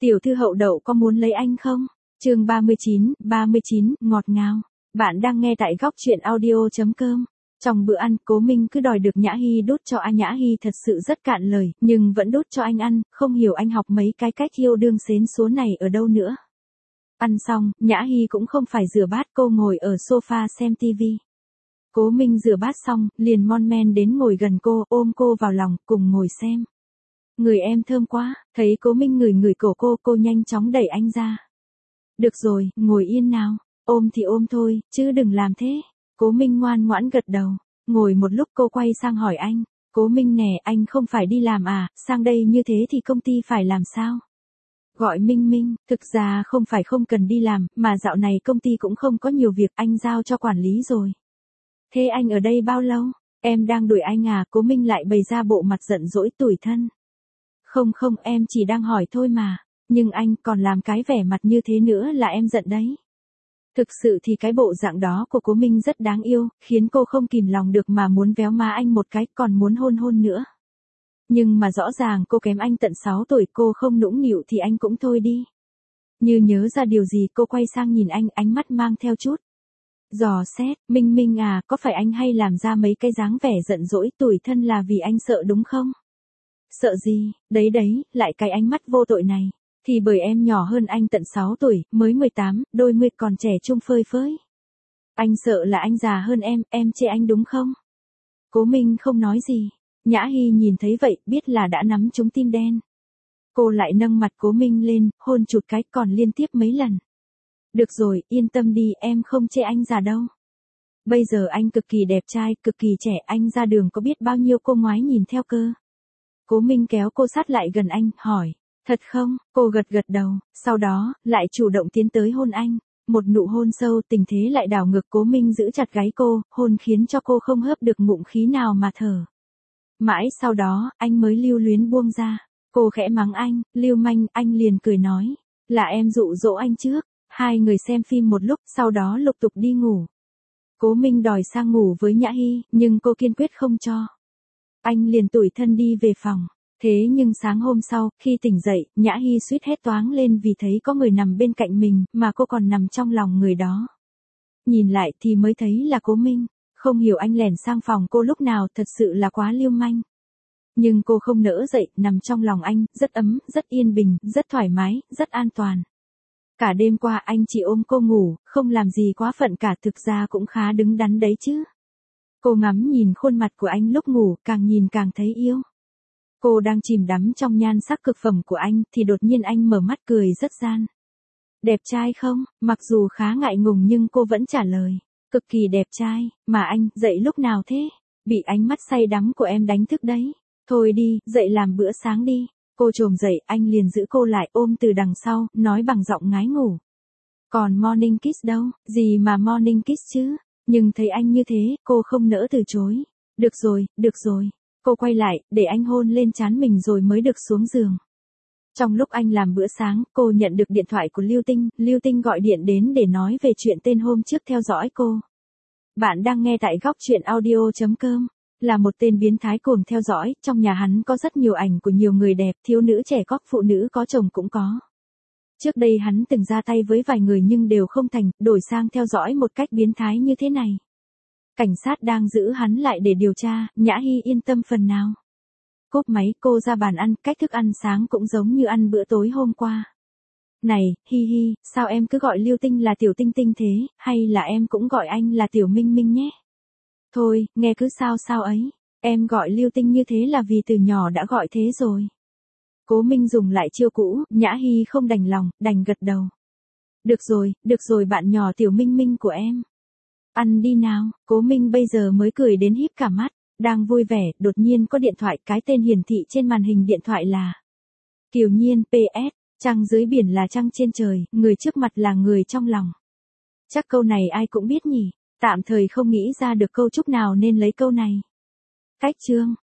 Tiểu thư Hậu Đậu có muốn lấy anh không? Chương 39, ngọt ngào. Bạn đang nghe tại góc truyện audio.com. Trong bữa ăn, Cố Minh cứ đòi được Nhã Hy đút cho anh. Nhã Hy thật sự rất cạn lời, nhưng vẫn đút cho anh ăn, không hiểu anh học mấy cái cách yêu đương xến xúa này ở đâu nữa. Ăn xong, Nhã Hy cũng không phải rửa bát, cô ngồi ở sofa xem tivi. Cố Minh rửa bát xong, liền mon men đến ngồi gần cô, ôm cô vào lòng, cùng ngồi xem. Người em thơm quá, thấy Cố Minh ngửi cổ cô nhanh chóng đẩy anh ra. Được rồi, ngồi yên nào, ôm thì ôm thôi, chứ đừng làm thế. Cố Minh ngoan ngoãn gật đầu, ngồi một lúc cô quay sang hỏi anh, Cố Minh nè, anh không phải đi làm à, sang đây như thế thì công ty phải làm sao? Gọi Minh Minh, thực ra không phải không cần đi làm, mà dạo này công ty cũng không có nhiều việc, anh giao cho quản lý rồi. Thế anh ở đây bao lâu? Em đang đuổi anh à? Cố Minh lại bày ra bộ mặt giận dỗi tủi thân. Không, em chỉ đang hỏi thôi mà. Nhưng anh còn làm cái vẻ mặt như thế nữa là em giận đấy. Thực sự thì cái bộ dạng đó của Cố Minh rất đáng yêu, khiến cô không kìm lòng được mà muốn véo má anh một cái, còn muốn hôn nữa. Nhưng mà rõ ràng cô kém anh tận 6 tuổi, cô không nũng nịu thì anh cũng thôi đi. Như nhớ ra điều gì, cô quay sang nhìn anh, ánh mắt mang theo chút dò xét. Minh Minh à, có phải anh hay làm ra mấy cái dáng vẻ giận dỗi tủi thân là vì anh sợ đúng không? Sợ gì, đấy, lại cái ánh mắt vô tội này. Thì bởi em nhỏ hơn anh tận 6 tuổi, mới 18, đôi mươi còn trẻ trung phơi phới. Anh sợ là anh già hơn em chê anh đúng không? Cố Minh không nói gì. Nhã Hy nhìn thấy vậy, biết là đã nắm trúng tim đen. Cô lại nâng mặt Cố Minh lên, hôn chụt cái, còn liên tiếp mấy lần. Được rồi, yên tâm đi, em không chê anh già đâu. Bây giờ anh cực kỳ đẹp trai, cực kỳ trẻ, anh ra đường có biết bao nhiêu cô ngoái nhìn theo cơ. Cố Minh kéo cô sát lại gần anh, hỏi, thật không? Cô gật đầu, sau đó, lại chủ động tiến tới hôn anh. Một nụ hôn sâu, tình thế lại đảo ngược. Cố Minh giữ chặt gáy cô, hôn khiến cho cô không hớp được ngụm khí nào mà thở. Mãi sau đó, anh mới lưu luyến buông ra. Cô khẽ mắng anh, lưu manh, anh liền cười nói, là em dụ dỗ anh trước. Hai người xem phim một lúc, sau đó lục tục đi ngủ. Cố Minh đòi sang ngủ với Nhã Hy, nhưng cô kiên quyết không cho. Anh liền tủi thân đi về phòng. Thế nhưng sáng hôm sau, khi tỉnh dậy, Nhã Hy suýt hét toáng lên vì thấy có người nằm bên cạnh mình, mà cô còn nằm trong lòng người đó. Nhìn lại thì mới thấy là Cố Minh. Không hiểu anh lẻn sang phòng cô lúc nào, thật sự là quá lưu manh. Nhưng cô không nỡ dậy, nằm trong lòng anh, rất ấm, rất yên bình, rất thoải mái, rất an toàn. Cả đêm qua anh chỉ ôm cô ngủ, không làm gì quá phận cả, thực ra cũng khá đứng đắn đấy chứ. Cô ngắm nhìn khuôn mặt của anh lúc ngủ, càng nhìn càng thấy yêu. Cô đang chìm đắm trong nhan sắc cực phẩm của anh, thì đột nhiên anh mở mắt cười rất gian. Đẹp trai không? Mặc dù khá ngại ngùng nhưng cô vẫn trả lời. Cực kỳ đẹp trai, mà anh, dậy lúc nào thế? Bị ánh mắt say đắm của em đánh thức đấy. Thôi đi, dậy làm bữa sáng đi. Cô chồm dậy, anh liền giữ cô lại, ôm từ đằng sau, nói bằng giọng ngái ngủ. Còn morning kiss đâu, gì mà morning kiss chứ? Nhưng thấy anh như thế, cô không nỡ từ chối. Được rồi. Cô quay lại, để anh hôn lên trán mình rồi mới được xuống giường. Trong lúc anh làm bữa sáng, cô nhận được điện thoại của Lưu Tinh gọi điện đến để nói về chuyện tên hôm trước theo dõi cô. Bạn đang nghe tại góc truyện audio.com. Là một tên biến thái cuồng theo dõi, trong nhà hắn có rất nhiều ảnh của nhiều người đẹp, thiếu nữ trẻ có, phụ nữ có chồng cũng có. Trước đây hắn từng ra tay với vài người nhưng đều không thành, đổi sang theo dõi một cách biến thái như thế này. Cảnh sát đang giữ hắn lại để điều tra, Nhã Hy yên tâm phần nào. Cúp máy, cô ra bàn ăn, cách thức ăn sáng cũng giống như ăn bữa tối hôm qua. Này, Hi, sao em cứ gọi Lưu Tinh là Tiểu Tinh Tinh thế, hay là em cũng gọi anh là Tiểu Minh Minh nhé? Thôi, nghe cứ sao ấy, em gọi Lưu Tinh như thế là vì từ nhỏ đã gọi thế rồi. Cố Minh dùng lại chiêu cũ, Nhã Hy không đành lòng, đành gật đầu. Được rồi bạn nhỏ Tiểu Minh Minh của em. Ăn đi nào. Cố Minh bây giờ mới cười đến híp cả mắt, đang vui vẻ, đột nhiên có điện thoại, cái tên hiển thị trên màn hình điện thoại là Kiều Nhiên. PS, trăng dưới biển là trăng trên trời, người trước mặt là người trong lòng. Chắc câu này ai cũng biết nhỉ, tạm thời không nghĩ ra được câu chúc nào nên lấy câu này. Cách chương.